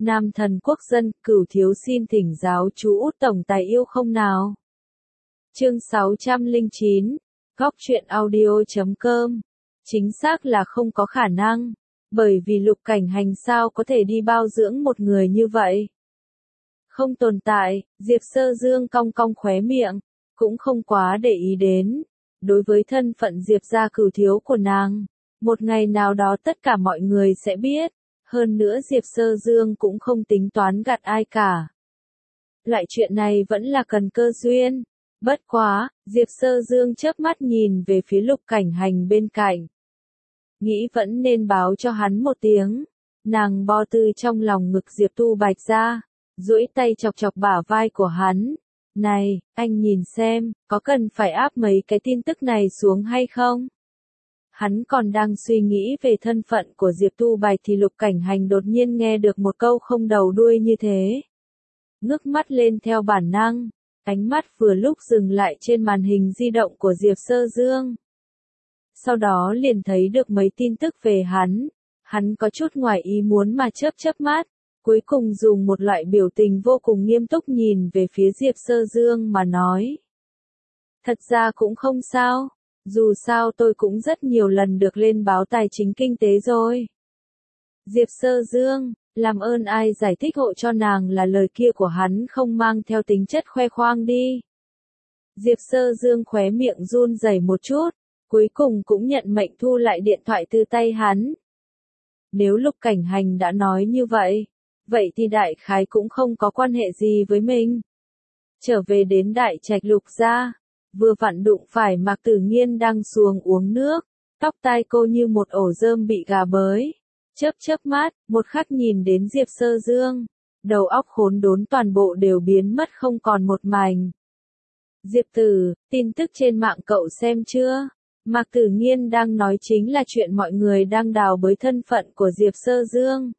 Nam thần quốc dân, Cửu thiếu xin thỉnh giáo chú Út tổng tài yêu không nào. Chương 609, Góc truyện audio.com. Chính xác là không có khả năng, bởi vì Lục Cảnh Hành sao có thể đi bao dưỡng một người như vậy. Không tồn tại, Diệp Sơ Dương cong cong khóe miệng, cũng không quá để ý đến. Đối với thân phận Diệp gia Cửu thiếu của nàng, một ngày nào đó tất cả mọi người sẽ biết. Hơn nữa Diệp Sơ Dương cũng không tính toán gạt ai cả. Loại chuyện này vẫn là cần cơ duyên. Bất quá, Diệp Sơ Dương chớp mắt nhìn về phía Lục Cảnh Hành bên cạnh. Nghĩ vẫn nên báo cho hắn một tiếng. Nàng bo từ trong lòng ngực Diệp Tu Bạch ra, duỗi tay chọc chọc bả vai của hắn. Này, anh nhìn xem, có cần phải áp mấy cái tin tức này xuống hay không? Hắn còn đang suy nghĩ về thân phận của Diệp Tu Bạch thì Lục Cảnh Hành đột nhiên nghe được một câu không đầu đuôi như thế. Ngước mắt lên theo bản năng, ánh mắt vừa lúc dừng lại trên màn hình di động của Diệp Sơ Dương. Sau đó liền thấy được mấy tin tức về hắn có chút ngoài ý muốn mà chớp mắt, cuối cùng dùng một loại biểu tình vô cùng nghiêm túc nhìn về phía Diệp Sơ Dương mà nói. Thật ra cũng không sao. Dù sao tôi cũng rất nhiều lần được lên báo tài chính kinh tế rồi. Diệp Sơ Dương, làm ơn ai giải thích hộ cho nàng là lời kia của hắn không mang theo tính chất khoe khoang đi. Diệp Sơ Dương khóe miệng run rẩy một chút, cuối cùng cũng nhận mệnh thu lại điện thoại từ tay hắn. Nếu Lục Cảnh Hành đã nói như vậy thì đại khái cũng không có quan hệ gì với mình. Trở về đến Đại Trạch Lục gia. Vừa vặn đụng phải Mạc Tử Nghiên đang xuồng uống nước, tóc tai cô như một ổ rơm bị gà bới. Chớp mắt, một khắc nhìn đến Diệp Sơ Dương, đầu óc khốn đốn toàn bộ đều biến mất không còn một mảnh. Diệp Tử, tin tức trên mạng cậu xem chưa? Mạc Tử Nghiên đang nói chính là chuyện mọi người đang đào bới thân phận của Diệp Sơ Dương.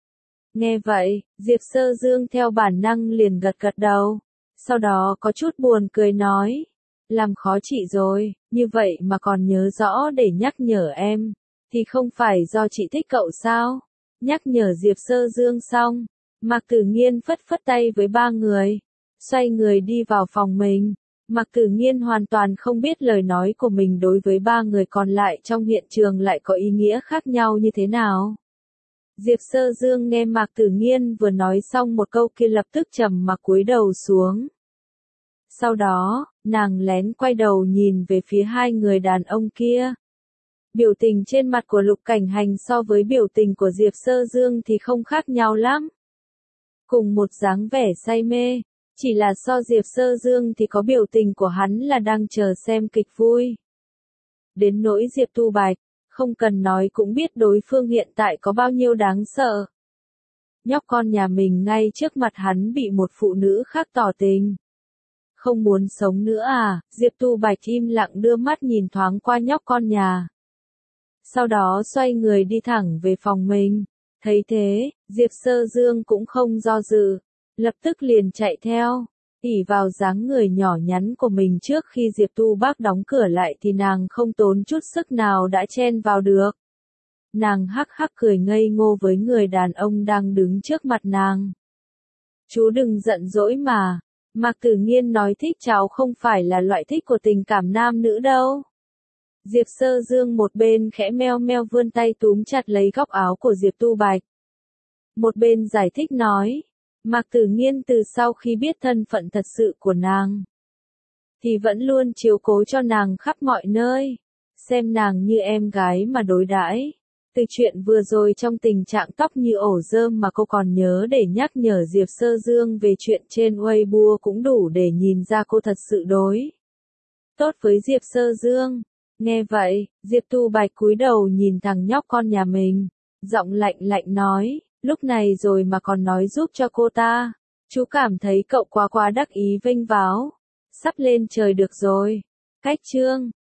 Nghe vậy, Diệp Sơ Dương theo bản năng liền gật đầu, sau đó có chút buồn cười nói. Làm khó chị rồi, như vậy mà còn nhớ rõ để nhắc nhở em, thì không phải do chị thích cậu sao? Nhắc nhở Diệp Sơ Dương xong, Mạc Tử Nghiên phất tay với ba người, xoay người đi vào phòng mình. Mạc Tử Nghiên hoàn toàn không biết lời nói của mình đối với ba người còn lại trong hiện trường lại có ý nghĩa khác nhau như thế nào. Diệp Sơ Dương nghe Mạc Tử Nghiên vừa nói xong một câu kia lập tức trầm mặc cúi đầu xuống. Sau đó, nàng lén quay đầu nhìn về phía hai người đàn ông kia. Biểu tình trên mặt của Lục Cảnh Hành so với biểu tình của Diệp Sơ Dương thì không khác nhau lắm. Cùng một dáng vẻ say mê, chỉ là so Diệp Sơ Dương thì có biểu tình của hắn là đang chờ xem kịch vui. Đến nỗi Diệp Tu Bạch, không cần nói cũng biết đối phương hiện tại có bao nhiêu đáng sợ. Nhóc con nhà mình ngay trước mặt hắn bị một phụ nữ khác tỏ tình. Không muốn sống nữa à? Diệp Tu Bạch im lặng đưa mắt nhìn thoáng qua nhóc con nhà. Sau đó xoay người đi thẳng về phòng mình. Thấy thế, Diệp Sơ Dương cũng không do dự, lập tức liền chạy theo. Ỷ vào dáng người nhỏ nhắn của mình trước khi Diệp Tu Bác đóng cửa lại thì nàng không tốn chút sức nào đã chen vào được. Nàng hắc hắc cười ngây ngô với người đàn ông đang đứng trước mặt nàng. Chú đừng giận dỗi mà. Mạc Tử Nghiên nói thích cháu không phải là loại thích của tình cảm nam nữ đâu. Diệp Sơ Dương một bên khẽ meo meo vươn tay túm chặt lấy góc áo của Diệp Tu Bạch. Một bên giải thích nói, Mạc Tử Nghiên từ sau khi biết thân phận thật sự của nàng, thì vẫn luôn chiếu cố cho nàng khắp mọi nơi, xem nàng như em gái mà đối đãi. Từ chuyện vừa rồi trong tình trạng tóc như ổ rơm mà cô còn nhớ để nhắc nhở Diệp Sơ Dương về chuyện trên Weibo cũng đủ để nhìn ra cô thật sự đối tốt với Diệp Sơ Dương. Nghe vậy, Diệp Tu Bạch cúi đầu nhìn thằng nhóc con nhà mình, giọng lạnh lạnh nói, lúc này rồi mà còn nói giúp cho cô ta. Chú cảm thấy cậu quá đắc ý vênh váo, sắp lên trời được rồi. Cách chương